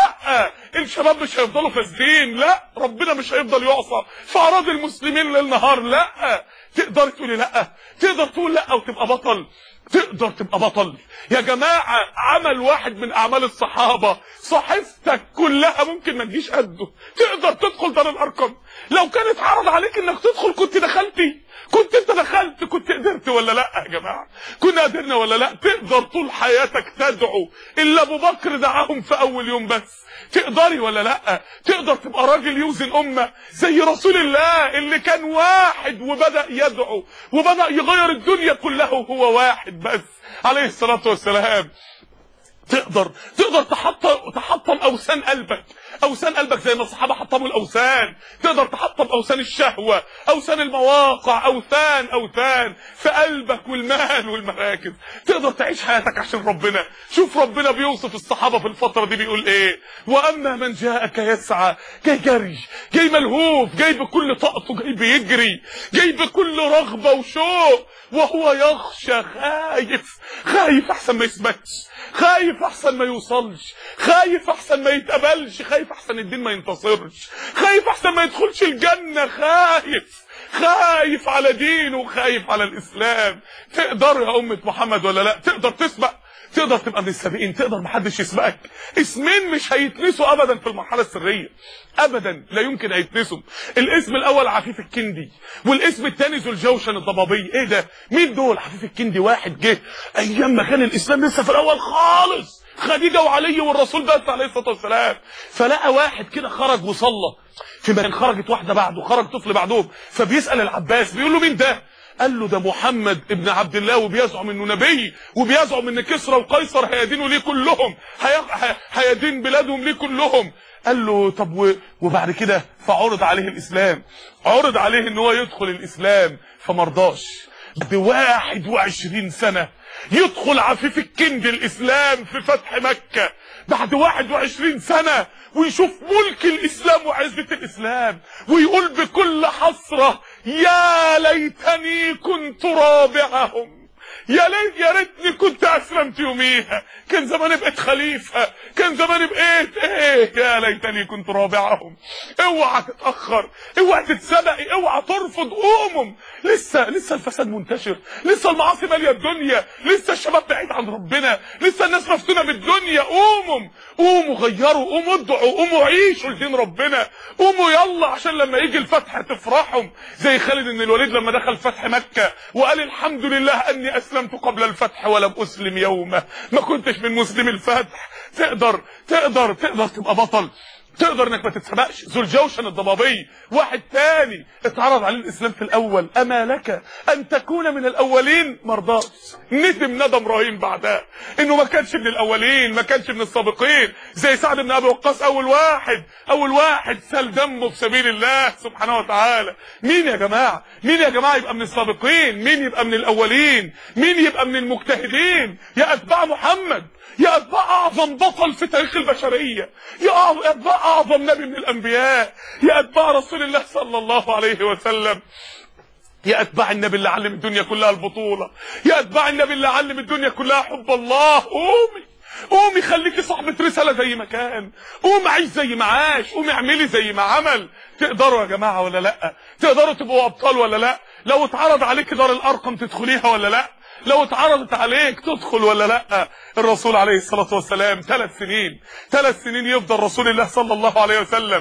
لا الشباب مش هيفضلوا فاسدين، لا ربنا مش هيفضل يعصى في اعراض المسلمين ليل نهار. لا تقدر تقولي لا؟ تقدر تقول لا وتبقى بطل؟ تقدر تبقى بطل يا جماعه. عمل واحد من اعمال الصحابه صحيفتك كلها ممكن ما تجيش قده. تقدر تدخل دار الارقم؟ لو كانت عرض عليك انك تدخل كنت دخلتي؟ كنت انت دخلت؟ كنت قدرت ولا لا يا جماعه؟ كنا قدرنا ولا لا؟ تقدر طول حياتك تدعو الا ابو بكر دعاهم في اول يوم بس؟ تقدري ولا لا؟ تقدر تبقى راجل يوزن امه زي رسول الله اللي كان واحد وبدأ يدعو وبدأ يغير الدنيا كلها وهو واحد بس عليه الصلاة والسلام؟ تقدر تقدر تحطم تحطم اوثان قلبك اوثان قلبك زي ما الصحابه حطموا الاوثان، تقدر تحطم اوثان الشهوه، اوثان المواقع، اوثان اوثان في قلبك والمال والمراكز. تقدر تعيش حياتك عشان ربنا. شوف ربنا بيوصف الصحابه في الفتره دي بيقول ايه: واما من جاءك يسعى، جاي جري، جاي ملهوف، جاي بكل طاقته، جاي بيجري، جاي بكل رغبه وشوق، وهو يخشى، خايف، خايف احسن ما يثبتش، خايف احسن ما يوصلش، خايف احسن ما يتقبلش، خايف احسن الدين ما ينتصرش، خايف احسن ما يدخلش الجنه، خايف خايف على دينه، خايف على الاسلام. تقدر يا امه محمد ولا لا؟ تقدر تسبق؟ تقدر تبقى من السابقين؟ تقدر محدش يسبقك؟ اسمين مش هيتنسوا ابدا في المرحله السريه، ابدا لا يمكن هيتنسوا. الاسم الاول عفيف الكندي، والاسم الثاني ذو الجوشن الضبابي. ايه ده؟ مين دول؟ عفيف الكندي واحد جه ايام ما كان الاسلام لسه في الاول خالص، خديجه وعلي والرسول بس عليه الصلاه والسلام، فلقى واحد كده خرج وصلى في مكان، خرجت واحده بعده، خرج طفل بعدهم، فبيسال العباس بيقول له: مين ده؟ قال له: ده محمد ابن عبد الله، وبيزعم انه نبي، وبيزعم ان كسرى وقيصر هيدينوا ليه كلهم، هيدين بلادهم ليه كلهم. قال له: طب وبعد كده؟ فعرض عليه الاسلام، عرض عليه ان هو يدخل الاسلام فمرضاش. بعد واحد وعشرين سنه يدخل عفيف الكندي الاسلام في فتح مكه، بعد واحد وعشرين سنه، ويشوف ملك الاسلام وعزة الاسلام، ويقول بكل حسرة: يا ليتني كنت رابعهم، يا ليت يا ريتني كنت اسلمت يوميها، كان زماني بقيت خليفه، كان زماني بقيت ايه، يا ليتني كنت رابعهم. اوعى تتاخر، اوعى تتسبق، اوعى ترفض، قوموا. لسه لسه الفساد منتشر، لسه المعاصي ماليه الدنيا، لسه الشباب بعيد عن ربنا، لسه الناس مفتونه بالدنيا. قوموا قوموا غيروا، قوموا ادعوا، قوموا عيشوا لدين ربنا، قوموا يلا عشان لما يجي الفتح تفرحوا زي خالد بن الوليد لما دخل فتح مكه وقال: الحمد لله اني اسلمت قبل الفتح ولم اسلم يومه، ما كنتش من مسلمي الفتح. تقدر تقدر تقدر تبقى بطل، تقدر انك ما تتسبقش. ذو الجوشن الضبابي واحد تاني اتعرض عليه الاسلام في الاول: اما لك ان تكون من الاولين؟ مرضاش، ندم ندم رهيب بعدها انه ما كانش من الاولين، ما كانش من السابقين. زي سعد بن ابي وقاص، اول واحد اول واحد سال دمه في سبيل الله سبحانه وتعالى. مين يا جماعه؟ مين يا جماعه يبقى من السابقين؟ مين يبقى من الاولين؟ مين يبقى من المجتهدين؟ يا اتباع محمد، يا اتباع اعظم بطل في تاريخ البشريه، يا اتباع اعظم نبي من الانبياء، يا اتباع رسول الله صلى الله عليه وسلم، يا اتباع النبي اللي علم الدنيا كلها البطوله، يا اتباع النبي اللي علم الدنيا كلها حب الله. قومي قومي خليكي صاحبة رسالة زي ما كان، قومي عيش زي ما عاش، قومي اعملي زي ما عمل. تقدروا يا جماعه ولا لا؟ تقدروا تبقوا ابطال ولا لا؟ لو اتعرض عليك دار الارقم تدخليها ولا لا؟ لو اتعرضت عليك تدخل ولا لا؟ الرسول عليه الصلاة والسلام ثلاث سنين ثلاث سنين يفضل رسول الله صلى الله عليه وسلم،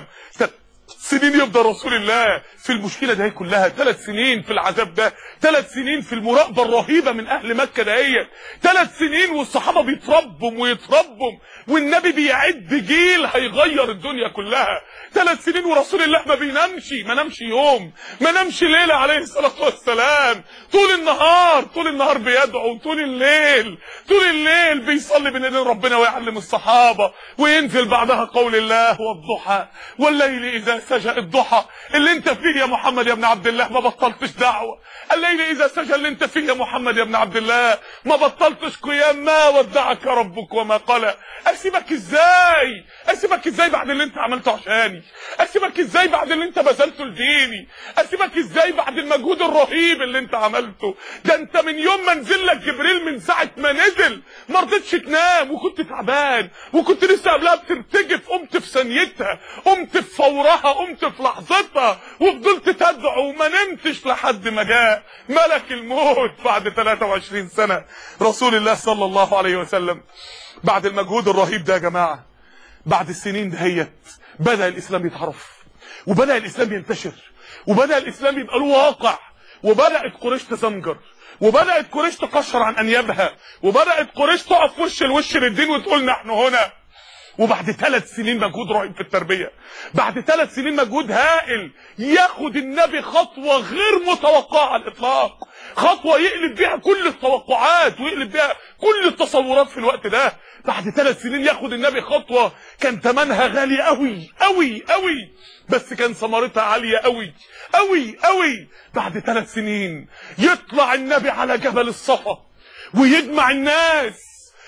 سنين يفضل رسول الله في المشكلة ده كلها، ثلاث سنين في العذاب ده، ثلاث سنين في المراقبة الرهيبة من اهل مكة دهيت، ثلاث سنين والصحابة بيتربوا ويتربوا والنبي بيعد جيل هيغير الدنيا كلها، ثلاث سنين ورسول الله ما بينامش، ما نامش يوم، ما نامش ليلة عليه الصلاة والسلام، طول النهار طول النهار بيدعو، طول الليل طول الليل بيصلي بين ايدين ربنا ويعلم الصحابة، وينزل بعدها قول الله: والضحى والليل اذا سجى. الضحى اللي انت فيه يا محمد يا ابن عبد الله ما بطلتش دعوة، الليل اذا سجى اللي انت فيه يا محمد يا ابن عبد الله ما بطلتش قيام. ما ودعك ربك وما قلى. اسيبك ازاي؟ اسيبك ازاي بعد اللي انت عملته عشاني؟ اسيبك ازاي بعد اللي انت بذلته لديني؟ اسيبك ازاي بعد المجهود الرهيب اللي انت عملته؟ ده انت من يوم ما نزل لك جبريل، من ساعه ما نزل ما رضيتش تنام، وكنت تعبان، وكنت لسه قبلها بترتجف، قمت في ثانيتها، قمت في فورها، قمت في لحظتها، وفضلت تدعو وما نمتش لحد ما جاء ملك الموت بعد ثلاثة وعشرين سنة رسول الله صلى الله عليه وسلم. بعد المجهود الرهيب ده يا جماعه، بعد السنين دهيت بدأ الإسلام يتعرف، وبدأ الإسلام ينتشر، وبدأ الإسلام يبقى له واقع، وبدأت قريش تزمجر، وبدأت قريش تقشر عن أنيابها، وبدأت قريش تقف وش الوش للدين وتقول نحن هنا. وبعد ثلاث سنين مجهود رهيب في التربية، بعد ثلاث سنين مجهود هائل، ياخد النبي خطوة غير متوقعة على الإطلاق، خطوة يقلب بيها كل التوقعات ويقلب بيها كل التصورات في الوقت ده. بعد ثلاث سنين ياخد النبي خطوة كان ثمنها غالي قوي قوي قوي، بس كان ثمرتها عالية قوي قوي قوي. بعد ثلاث سنين يطلع النبي على جبل الصفا ويجمع الناس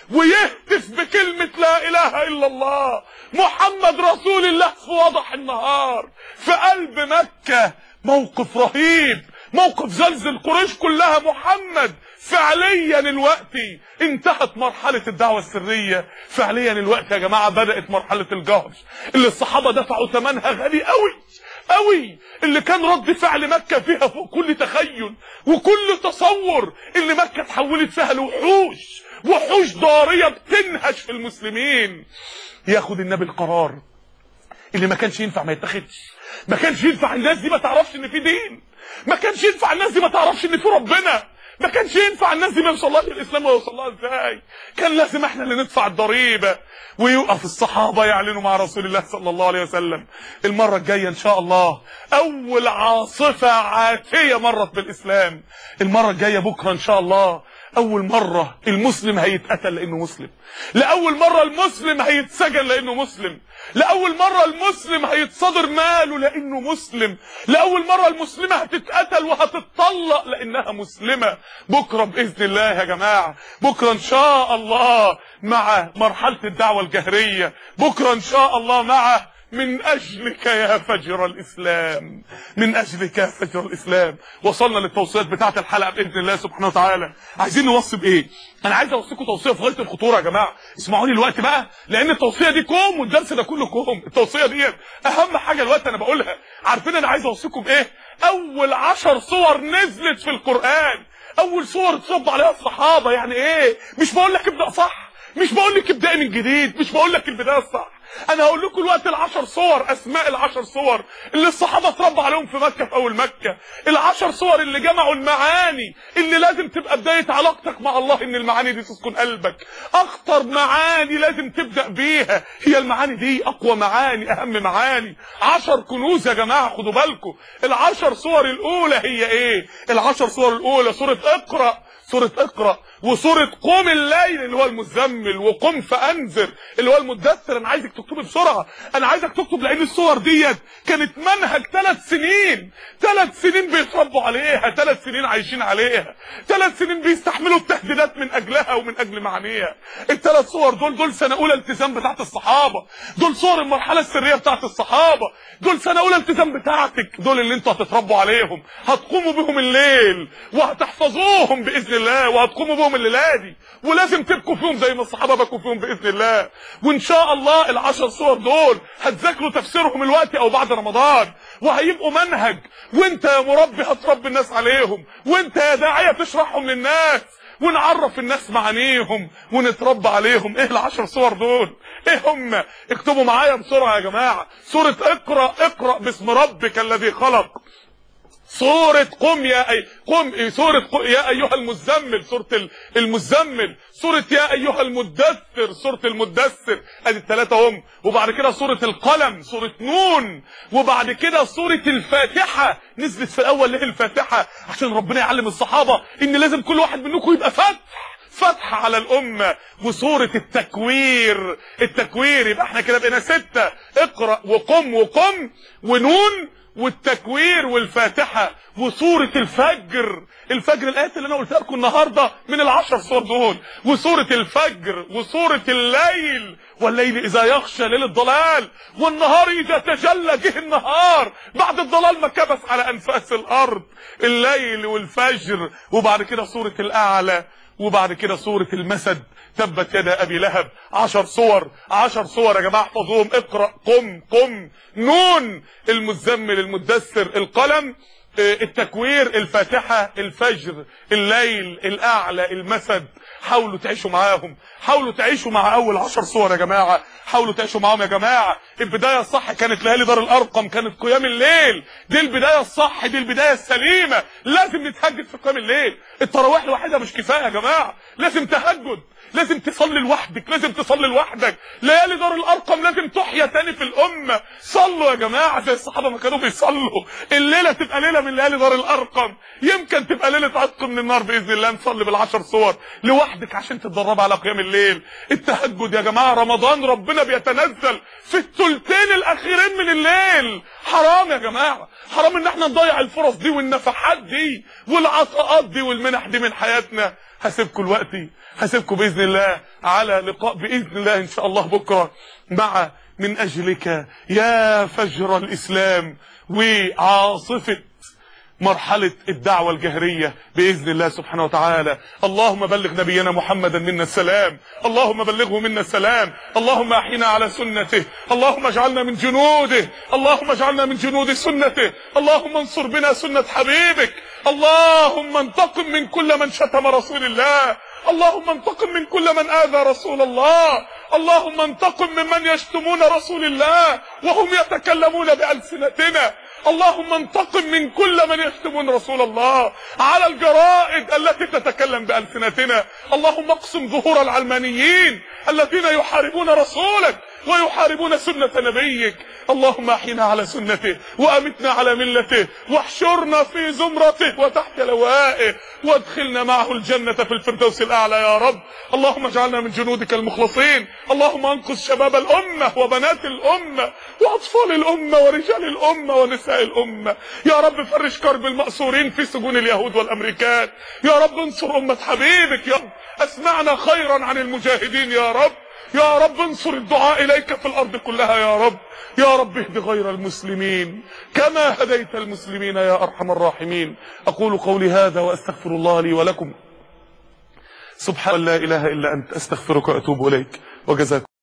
ويهتف بكلمة لا اله الا الله محمد رسول الله في وضح النهار في قلب مكة. موقف رهيب، موقف زلزل قريش كلها. محمد فعليا الوقت انتهت مرحلة الدعوة السرية، فعليا الوقت يا جماعة بدأت مرحلة الجهر اللي الصحابة دفعوا ثمنها غالي قوي قوي، اللي كان رد فعل مكة فيها فوق كل تخيل وكل تصور، اللي مكة اتحولت فيها لوحوش، وحوش ضارية بتنهش في المسلمين. ياخد النبي القرار اللي ما كانش ينفع ما يتخذش، ما كانش ينفع الناس دي ما تعرفش ان في دين، ما كانش ينفع الناس دي ما تعرفش ان في ربنا، ما كانش ينفع الناس دي ما يوصلهاش الاسلام ويوصلها ازاي. كان لازم احنا اللي ندفع الضريبه. ويوقف الصحابه يعلنوا مع رسول الله صلى الله عليه وسلم. المره الجايه ان شاء الله اول عاصفه عاتيه مرت بالاسلام، المره الجايه بكره ان شاء الله اول مره المسلم هيتقتل لانه مسلم، لاول مره المسلم هيتسجن لانه مسلم، لاول مره المسلم هيتصادر ماله لانه مسلم، لاول مره المسلمه هتتقتل وهتتطلق لانها مسلمه. بكره باذن الله يا جماعه، بكره ان شاء الله مع مرحله الدعوه الجهريه، بكره ان شاء الله مع من اجلك يا فجر الاسلام، من اجلك يا فجر الاسلام. وصلنا للتوصيات بتاعه الحلقه باذن الله سبحانه وتعالى. عايزين نوصي بايه؟ انا عايز اوصيكم توصيه في غايه الخطوره يا جماعه، اسمعوني الوقت بقى، لان التوصيه دي كوم والدرس ده كله كوم. التوصيه دي اهم حاجه الوقت انا بقولها. عارفين انا عايز اوصيكم بايه؟ اول عشر صور نزلت في القران، اول صور اتصب عليها الصحابه. يعني ايه؟ مش بقول لك ابدا صح، مش بقول لك ابدأي من جديد، مش بقول لك البدايه الصح، انا هقول لكم الوقت العشر صور، اسماء العشر صور اللي الصحابه اتربوا عليهم في مكه في اول مكه، العشر صور اللي جمعوا المعاني اللي لازم تبقى بدايه علاقتك مع الله، ان المعاني دي تسكن قلبك. اخطر معاني لازم تبدا بيها هي المعاني دي، اقوى معاني، اهم معاني، عشر كنوز يا جماعه. خدوا بالكم العشر صور الاولى هي ايه؟ العشر صور الاولى سوره اقرا، سورة اقرأ، وسورة قم الليل اللي هو المزمل، وقم فأنذر اللي هو المدثر. انا عايزك تكتب بسرعة، انا عايزك تكتب، لان الصور ديت كانت منهج ثلاث سنين، ثلاث سنين بيتربوا عليها، ثلاث سنين عايشين عليها، ثلاث سنين بيستحملوا التهديدات من اجلها ومن اجل معانيها. الثلاث صور دول دول سنة اولى التزام بتاعت الصحابة، دول صور المرحلة السرية بتاعت الصحابة، دول سنة اولى التزام بتاعتك، دول اللي انتوا هتتربوا عليهم، هتقوموا بهم الليل وهتحفظوهم باذن الله، وهتقوموا بهم الليله دي، ولازم تبكوا فيهم زي ما الصحابه بكوا فيهم باذن الله. وان شاء الله العشر صور دول هتذاكروا تفسيرهم الوقت او بعد رمضان، وهيبقوا منهج، وانت يا مربي هتربي الناس عليهم، وانت يا داعيه تشرحهم للناس، ونعرف الناس معانيهم ونتربى عليهم. ايه العشر صور دول؟ ايه هم؟ اكتبوا معايا بسرعه يا جماعه. سوره اقرا، اقرا باسم ربك الذي خلق. سورة قم يا أي قم، سورة قم يا أيها المزمل، سورة المزمل، سورة يا أيها المدثر، سورة المدثر، ادي الثلاثة هم. وبعد كده سورة القلم، سورة نون، وبعد كده سورة الفاتحة نزلت في الأول. ليه الفاتحة؟ عشان ربنا يعلم الصحابة إن لازم كل واحد منكم يبقى فتح، فتح على الأمة. وسورة التكوير، التكوير، يبقى احنا كده بقينا ستة، اقرأ وقم وقم ونون والتكوير والفاتحة. وسورة الفجر، الفجر الآيات اللي أنا قلتها لكم النهاردة من العشر صور دول. وسورة الفجر، وسورة الليل، والليل إذا يغشى، ليل الضلال، والنهار إذا تجلى، جه النهار بعد الضلال ما كبس على أنفاس الأرض، الليل والفجر. وبعد كده سورة الأعلى، وبعد كده سورة المسد، تبت يدا ابي لهب. عشر صور، عشر صور يا جماعه احفظوهم. اقرا، قم قم، نون، المزمل، المدثر، القلم، التكوير، الفاتحه، الفجر، الليل، الاعلى، المسد. حاولوا تعيشوا معاهم، حاولوا تعيشوا مع اول عشر صور يا جماعه، حاولوا تعيشوا معاهم يا جماعه. البدايه الصح كانت ليالي دار الارقم، كانت قيام الليل، دي البدايه الصح، دي البدايه السليمه. لازم نتهجد في قيام الليل، التراويح لوحدها مش كفايه يا جماعه، لازم تهجد. لازم تصلي لوحدك، لازم تصلي لوحدك. ليالي دار الارقم لازم تحيا تاني في الامه. صلوا يا جماعه زي الصحابه ما كانوا بيصلوا. الليله تبقى ليله من ليالي دار الارقم، يمكن تبقى ليله عتق من النار باذن الله. نصلي بالعشر صور لوحدك عشان تتدرب على قيام الليل. التهجد يا جماعه، رمضان ربنا بيتنزل في الثلثين الاخيرين من الليل. حرام يا جماعه، حرام ان احنا نضيع الفرص دي والنفحات دي والعطاءات دي والمنح دي من حياتنا. هسيبكم دلوقتي، هسيبكم باذن الله على لقاء باذن الله ان شاء الله بكره مع من اجلك يا فجر الاسلام وعاصفه مرحلة الدعوة الجهرية بإذن الله سبحانه وتعالى. اللهم بلغ نبينا محمدا منا السلام، اللهم بلغه منا السلام، اللهم أحينا على سنته، اللهم اجعلنا من جنوده، اللهم اجعلنا من جنود سنته، اللهم انصر بنا سنة حبيبك، اللهم انتقم من كل من شتم رسول الله، اللهم انتقم من كل من آذى رسول الله، اللهم انتقم ممن يشتمون رسول الله وهم يتكلمون بألسنتنا، اللهم انتقم من كل من يشتمون رسول الله على الجرائد التي تتكلم بألسنتنا، اللهم اقسم ظهور العلمانيين الذين يحاربون رسولك ويحاربون سنة نبيك، اللهم احينا على سنته وامتنا على ملته واحشرنا في زمرته وتحت لوائه وادخلنا معه الجنة في الفردوس الاعلى يا رب. اللهم اجعلنا من جنودك المخلصين، اللهم انقذ شباب الامة وبنات الامة واطفال الامة ورجال الامة ونساء الامة يا رب. فرج كرب المأسورين في سجون اليهود والامريكان يا رب. انصر امة حبيبك يا رب. اسمعنا خيرا عن المجاهدين يا رب. يا رب انصر الدعاء اليك في الارض كلها يا رب. يا رب اهد غير المسلمين كما هديت المسلمين يا ارحم الراحمين. اقول قولي هذا واستغفر الله لي ولكم. سبحان لا اله الا انت، استغفرك واتوب اليك، وجزاكم